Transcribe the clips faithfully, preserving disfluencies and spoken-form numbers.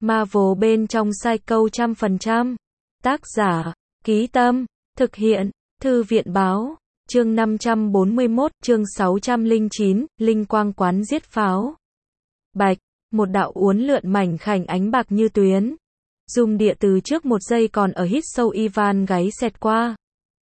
Marvel bên trong Psycho trăm phần trăm. Tác giả, Ký Tâm, thực hiện, Thư viện Báo, chương năm trăm bốn mươi mốt, chương sáu trăm lẻ chín, Linh Quang Quán giết pháo. Bạch, một đạo uốn lượn mảnh khảnh ánh bạc như tuyến. Dung địa từ trước một giây còn ở hít sâu Ivan gáy xẹt qua.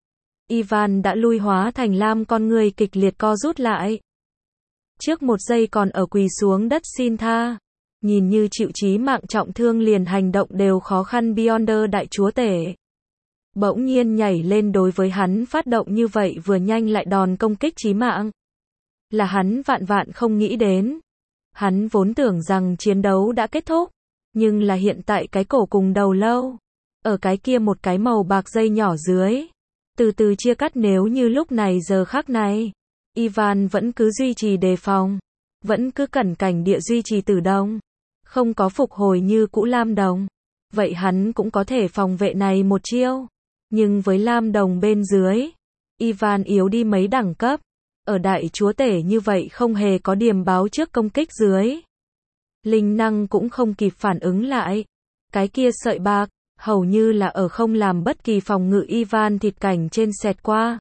Ivan đã lui hóa thành lam, con người kịch liệt co rút lại. Trước một giây còn ở quỳ xuống đất xin tha. Nhìn như chịu chí mạng trọng thương liền hành động đều khó khăn Beyonder đại chúa tể. Bỗng nhiên nhảy lên đối với hắn phát động như vậy vừa nhanh lại đòn công kích chí mạng. Là hắn vạn vạn không nghĩ đến. Hắn vốn tưởng rằng chiến đấu đã kết thúc. Nhưng là hiện tại cái cổ cùng đầu lâu. Ở cái kia một cái màu bạc dây nhỏ dưới. Từ từ chia cắt, nếu như lúc này giờ khắc này. Ivan vẫn cứ duy trì đề phòng. Vẫn cứ cẩn cảnh địa duy trì tử đồng. Không có phục hồi như cũ lam đồng. Vậy hắn cũng có thể phòng vệ này một chiêu. Nhưng với lam đồng bên dưới. Ivan yếu đi mấy đẳng cấp. Ở đại chúa tể như vậy không hề có điểm báo trước công kích dưới. Linh năng cũng không kịp phản ứng lại. Cái kia sợi bạc, hầu như là ở không làm bất kỳ phòng ngự Ivan thịt cảnh trên xẹt qua.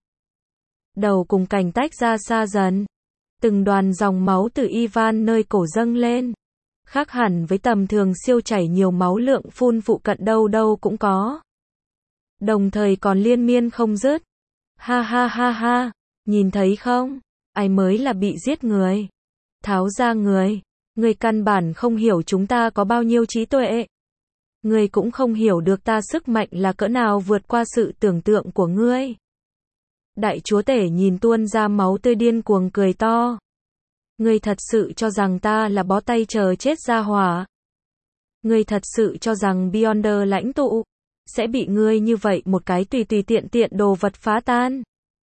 Đầu cùng cành tách ra xa dần. Từng đoàn dòng máu từ Ivan nơi cổ dâng lên. Khác hẳn với tầm thường siêu chảy nhiều máu, lượng phun phụ cận đâu đâu cũng có. Đồng thời còn liên miên không dứt. Ha ha ha ha, nhìn thấy không? Ai mới là bị giết người? Tháo ra người. Người căn bản không hiểu chúng ta có bao nhiêu trí tuệ. Người cũng không hiểu được ta sức mạnh là cỡ nào vượt qua sự tưởng tượng của ngươi. Đại chúa tể nhìn tuôn ra máu tươi điên cuồng cười to. Ngươi thật sự cho rằng ta là bó tay chờ chết ra hỏa. Ngươi thật sự cho rằng Beyonder lãnh tụ sẽ bị ngươi như vậy một cái tùy tùy tiện tiện đồ vật phá tan.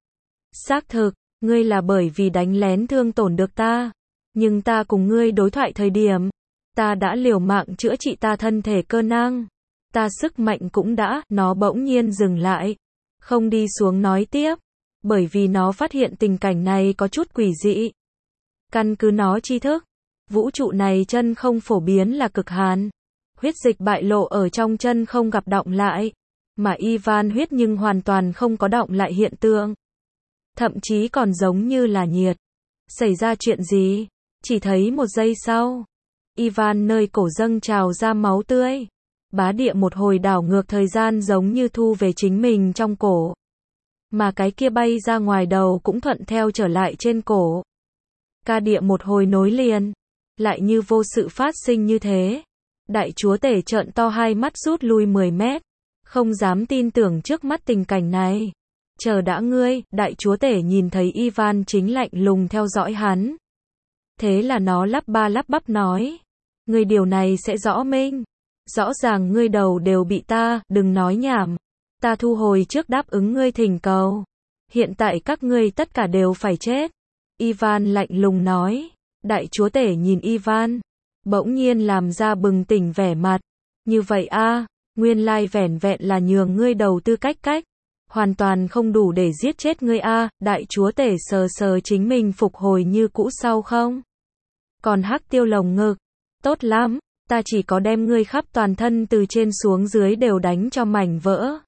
Xác thực, ngươi là bởi vì đánh lén thương tổn được ta. Nhưng ta cùng ngươi đối thoại thời điểm, ta đã liều mạng chữa trị ta thân thể cơ năng. Ta sức mạnh cũng đã, nó bỗng nhiên dừng lại. Không đi xuống nói tiếp. Bởi vì nó phát hiện tình cảnh này có chút quỷ dị. Căn cứ nó tri thức, vũ trụ này chân không phổ biến là cực hàn. Huyết dịch bại lộ ở trong chân không gặp đọng lại. Mà Ivan huyết nhưng hoàn toàn không có đọng lại hiện tượng. Thậm chí còn giống như là nhiệt. Xảy ra chuyện gì? Chỉ thấy một giây sau. Ivan nơi cổ dâng trào ra máu tươi. Bá địa một hồi đảo ngược thời gian giống như thu về chính mình trong cổ. Mà cái kia bay ra ngoài đầu cũng thuận theo trở lại trên cổ. Ca địa một hồi nối liền. Lại như vô sự phát sinh như thế. Đại chúa tể trợn to hai mắt rút lui mười mét. Không dám tin tưởng trước mắt tình cảnh này. Chờ đã ngươi, đại chúa tể nhìn thấy Ivan chính lạnh lùng theo dõi hắn. Thế là nó lắp ba lắp bắp nói. Ngươi điều này sẽ rõ minh. Rõ ràng ngươi đầu đều bị ta, đừng nói nhảm. Ta thu hồi trước đáp ứng ngươi thỉnh cầu. Hiện tại các ngươi tất cả đều phải chết. Ivan lạnh lùng nói. Đại chúa tể nhìn Ivan. Bỗng nhiên làm ra bừng tỉnh vẻ mặt. Như vậy a, nguyên lai vẻn vẹn là nhường ngươi đầu tư cách cách. Hoàn toàn không đủ để giết chết ngươi a. Đại chúa tể sờ sờ chính mình phục hồi như cũ sau không? Còn hắc tiêu lồng ngực. Tốt lắm, ta chỉ có đem ngươi khắp toàn thân từ trên xuống dưới đều đánh cho mảnh vỡ.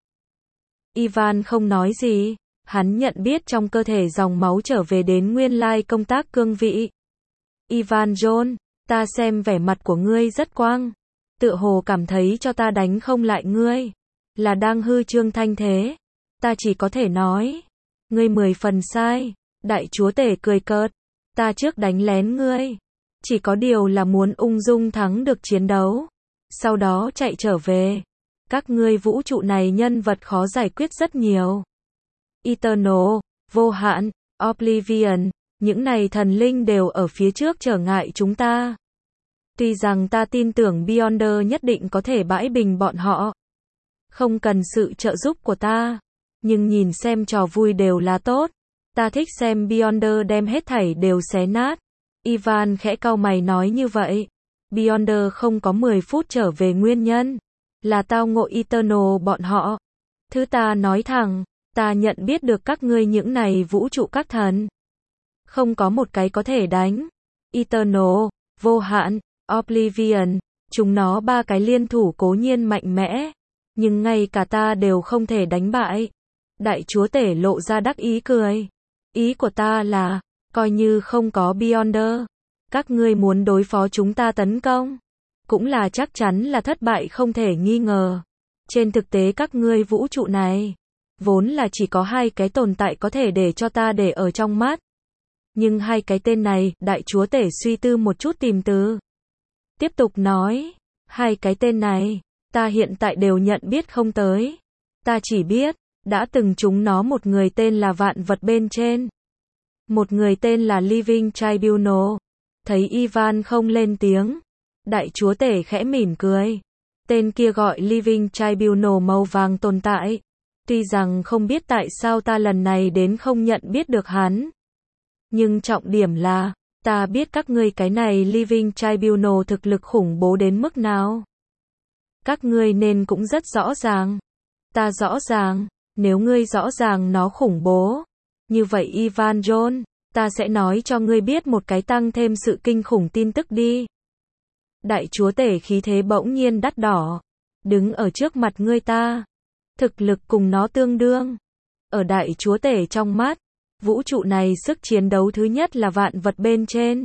Ivan không nói gì. Hắn nhận biết trong cơ thể dòng máu trở về đến nguyên lai công tác cương vị. Ivan John, ta xem vẻ mặt của ngươi rất quang. Tựa hồ cảm thấy cho ta đánh không lại ngươi. Là đang hư trương thanh thế. Ta chỉ có thể nói. Ngươi mười phần sai. Đại chúa tể cười cợt. Ta trước đánh lén ngươi. Chỉ có điều là muốn ung dung thắng được chiến đấu. Sau đó chạy trở về. Các ngươi vũ trụ này nhân vật khó giải quyết rất nhiều. Eternal, vô hạn, Oblivion, những này thần linh đều ở phía trước trở ngại chúng ta. Tuy rằng ta tin tưởng Beyonder nhất định có thể bãi bình bọn họ. Không cần sự trợ giúp của ta. Nhưng nhìn xem trò vui đều là tốt. Ta thích xem Beyonder đem hết thảy đều xé nát. Ivan khẽ cau mày nói như vậy. Beyonder không có mười phút trở về nguyên nhân. Là tao ngộ Eternal bọn họ. Thứ ta nói thẳng. Ta nhận biết được các ngươi những này vũ trụ các thần. Không có một cái có thể đánh. Eternal, vô hạn, Oblivion, Chúng nó ba cái liên thủ cố nhiên mạnh mẽ, nhưng ngay cả ta đều không thể đánh bại. Đại chúa tể lộ ra đắc ý cười. Ý của ta là, coi như không có Beyonder, các ngươi muốn đối phó chúng ta tấn công, cũng là chắc chắn là thất bại không thể nghi ngờ. Trên thực tế các ngươi vũ trụ này, vốn là chỉ có hai cái tồn tại có thể để cho ta để ở trong mắt. Nhưng hai cái tên này, đại chúa tể suy tư một chút tìm từ. Tiếp tục nói, hai cái tên này, ta hiện tại đều nhận biết không tới. Ta chỉ biết, đã từng chúng nó một người tên là vạn vật bên trên. Một người tên là Living Tribunal. Thấy Ivan không lên tiếng, đại chúa tể khẽ mỉm cười. Tên kia gọi Living Tribunal màu vàng tồn tại. Tuy rằng không biết tại sao ta lần này đến không nhận biết được hắn. Nhưng trọng điểm là, ta biết các ngươi cái này Living Tribunal thực lực khủng bố đến mức nào. Các ngươi nên cũng rất rõ ràng. Ta rõ ràng, nếu ngươi rõ ràng nó khủng bố. Như vậy Ivan John, ta sẽ nói cho ngươi biết một cái tăng thêm sự kinh khủng tin tức đi. Đại chúa tể khí thế bỗng nhiên đắt đỏ. Đứng ở trước mặt ngươi ta. Thực lực cùng nó tương đương. Ở đại chúa tể trong mắt, vũ trụ này sức chiến đấu thứ nhất là vạn vật bên trên.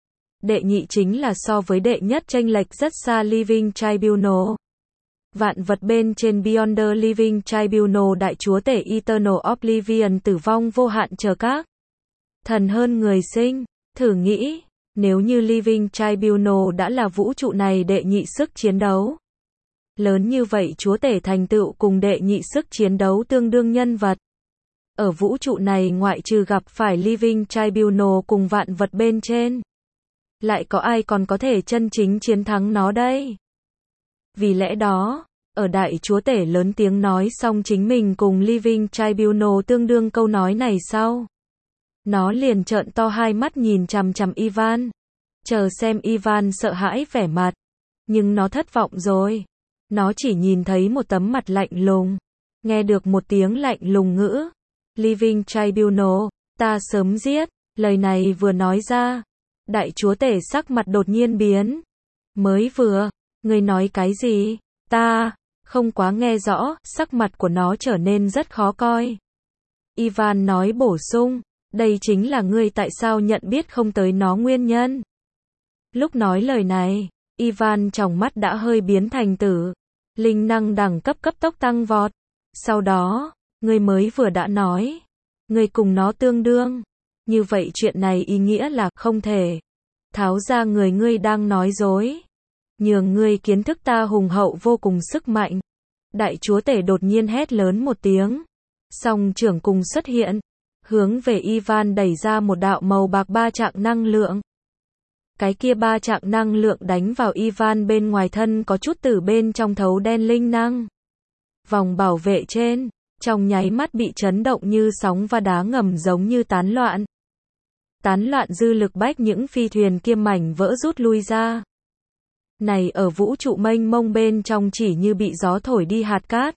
Đệ nhị chính là so với đệ nhất chênh lệch rất xa Living Tribunal. Vạn vật bên trên Beyonder Living Tribunal đại chúa tể Eternal Oblivion tử vong vô hạn chờ các thần hơn người sinh. Thử nghĩ, nếu như Living Tribunal đã là vũ trụ này đệ nhị sức chiến đấu. Lớn như vậy chúa tể thành tựu cùng đệ nhị sức chiến đấu tương đương nhân vật. Ở vũ trụ này ngoại trừ gặp phải Living Tribunal cùng vạn vật bên trên. Lại có ai còn có thể chân chính chiến thắng nó đây? Vì lẽ đó, ở đại chúa tể lớn tiếng nói xong chính mình cùng Living Tribunal tương đương câu nói này sau. Nó liền trợn to hai mắt nhìn chằm chằm Ivan. Chờ xem Ivan sợ hãi vẻ mặt. Nhưng nó thất vọng rồi. Nó chỉ nhìn thấy một tấm mặt lạnh lùng. Nghe được một tiếng lạnh lùng ngữ. Living Tribunal, ta sớm giết. Lời này vừa nói ra. Đại chúa tể sắc mặt đột nhiên biến. Mới vừa, ngươi nói cái gì? Ta, không quá nghe rõ, sắc mặt của nó trở nên rất khó coi. Ivan nói bổ sung, đây chính là ngươi tại sao nhận biết không tới nó nguyên nhân. Lúc nói lời này, Ivan trong mắt đã hơi biến thành tử. Linh năng đẳng cấp cấp tốc tăng vọt. Sau đó, ngươi mới vừa đã nói, ngươi cùng nó tương đương. Như vậy chuyện này ý nghĩa là không thể. Tháo ra người ngươi đang nói dối. Nhường ngươi kiến thức ta hùng hậu vô cùng sức mạnh. Đại chúa tể đột nhiên hét lớn một tiếng. Song trưởng cùng xuất hiện. Hướng về Ivan đẩy ra một đạo màu bạc ba trạng năng lượng. Cái kia ba trạng năng lượng đánh vào Ivan bên ngoài thân có chút từ bên trong thấu đen linh năng. Vòng bảo vệ trên, trong nháy mắt bị chấn động như sóng và đá ngầm giống như tán loạn. Tán loạn dư lực bách những phi thuyền kia mảnh vỡ rút lui ra. Này ở vũ trụ mênh mông bên trong chỉ như bị gió thổi đi hạt cát.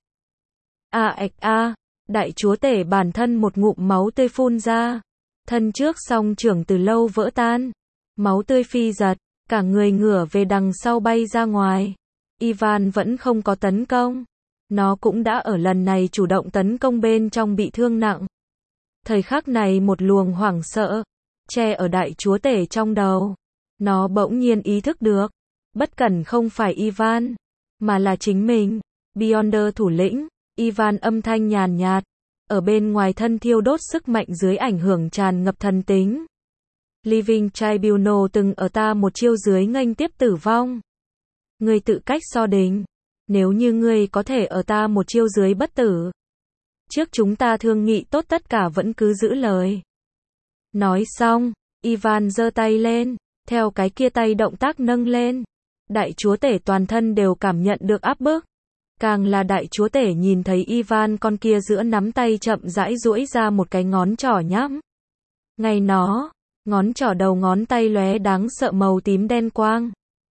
A ạch a, đại chúa tể bản thân một ngụm máu tươi phun ra. Thân trước song trưởng từ lâu vỡ tan. Máu tươi phi giật, cả người ngửa về đằng sau bay ra ngoài. Ivan vẫn không có tấn công. Nó cũng đã ở lần này chủ động tấn công bên trong bị thương nặng. Thời khắc này một luồng hoảng sợ che ở đại chúa tể trong đầu. Nó bỗng nhiên ý thức được, bất cẩn không phải Ivan, mà là chính mình. Beyonder thủ lĩnh, Ivan âm thanh nhàn nhạt, ở bên ngoài thân thiêu đốt sức mạnh dưới ảnh hưởng tràn ngập thần tính. Living Tribunal từng ở ta một chiêu dưới nghênh tiếp tử vong. Ngươi tự cách so định, nếu như ngươi có thể ở ta một chiêu dưới bất tử. Trước chúng ta thương nghị tốt tất cả vẫn cứ giữ lời. Nói xong, Ivan giơ tay lên, theo cái kia tay động tác nâng lên. Đại chúa tể toàn thân đều cảm nhận được áp bức. Càng là đại chúa tể nhìn thấy Ivan con kia giữa nắm tay chậm rãi duỗi ra một cái ngón trỏ nhắm. Ngay nó, ngón trỏ đầu ngón tay lóe đáng sợ màu tím đen quang.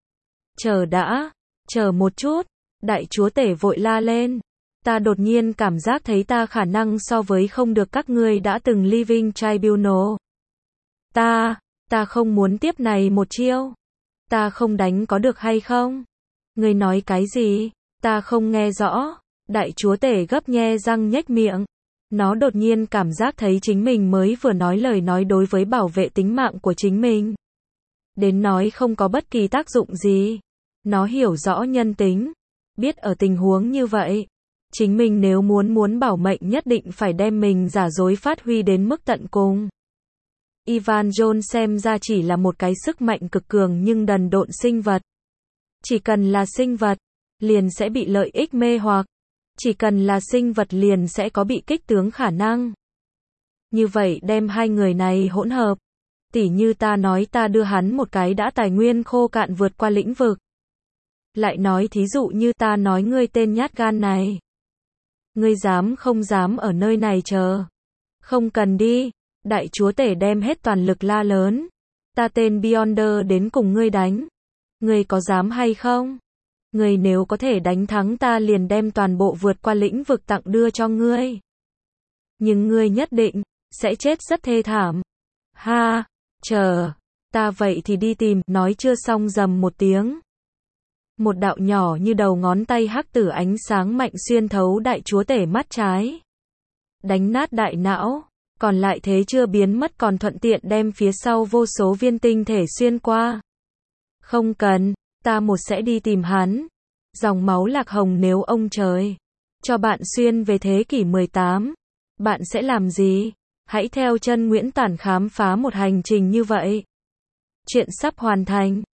Chờ đã, chờ một chút, đại chúa tể vội la lên. Ta đột nhiên cảm giác thấy ta khả năng so với không được các ngươi đã từng Living Tribunal. Ta, ta không muốn tiếp này một chiêu. Ta không đánh có được hay không? Ngươi nói cái gì? Ta không nghe rõ. Đại chúa tể gấp nhe răng nhếch miệng. Nó đột nhiên cảm giác thấy chính mình mới vừa nói lời nói đối với bảo vệ tính mạng của chính mình. Đến nói không có bất kỳ tác dụng gì. Nó hiểu rõ nhân tính. Biết ở tình huống như vậy, chính mình nếu muốn muốn bảo mệnh nhất định phải đem mình giả dối phát huy đến mức tận cùng. Ivan Jones xem ra chỉ là một cái sức mạnh cực cường nhưng đần độn sinh vật. Chỉ cần là sinh vật, liền sẽ bị lợi ích mê hoặc. Chỉ cần là sinh vật liền sẽ có bị kích tướng khả năng. Như vậy đem hai người này hỗn hợp. Tỉ như ta nói ta đưa hắn một cái đã tài nguyên khô cạn vượt qua lĩnh vực. Lại nói thí dụ như ta nói ngươi tên nhát gan này. Ngươi dám không dám ở nơi này chờ. Không cần đi. Đại chúa tể đem hết toàn lực la lớn. Ta tên Beyonder đến cùng ngươi đánh. Ngươi có dám hay không? Ngươi nếu có thể đánh thắng ta liền đem toàn bộ vượt qua lĩnh vực tặng đưa cho ngươi. Nhưng ngươi nhất định sẽ chết rất thê thảm. Ha, chờ, ta vậy thì đi tìm, nói chưa xong rầm một tiếng. Một đạo nhỏ như đầu ngón tay hắc tử ánh sáng mạnh xuyên thấu đại chúa tể mắt trái. Đánh nát đại não, còn lại thế chưa biến mất còn thuận tiện đem phía sau vô số viên tinh thể xuyên qua. Không cần, ta một sẽ đi tìm hắn. Dòng máu lạc hồng nếu ông trời cho bạn xuyên về thế kỷ mười tám, bạn sẽ làm gì? Hãy theo chân Nguyễn Tản khám phá một hành trình như vậy. Chuyện sắp hoàn thành.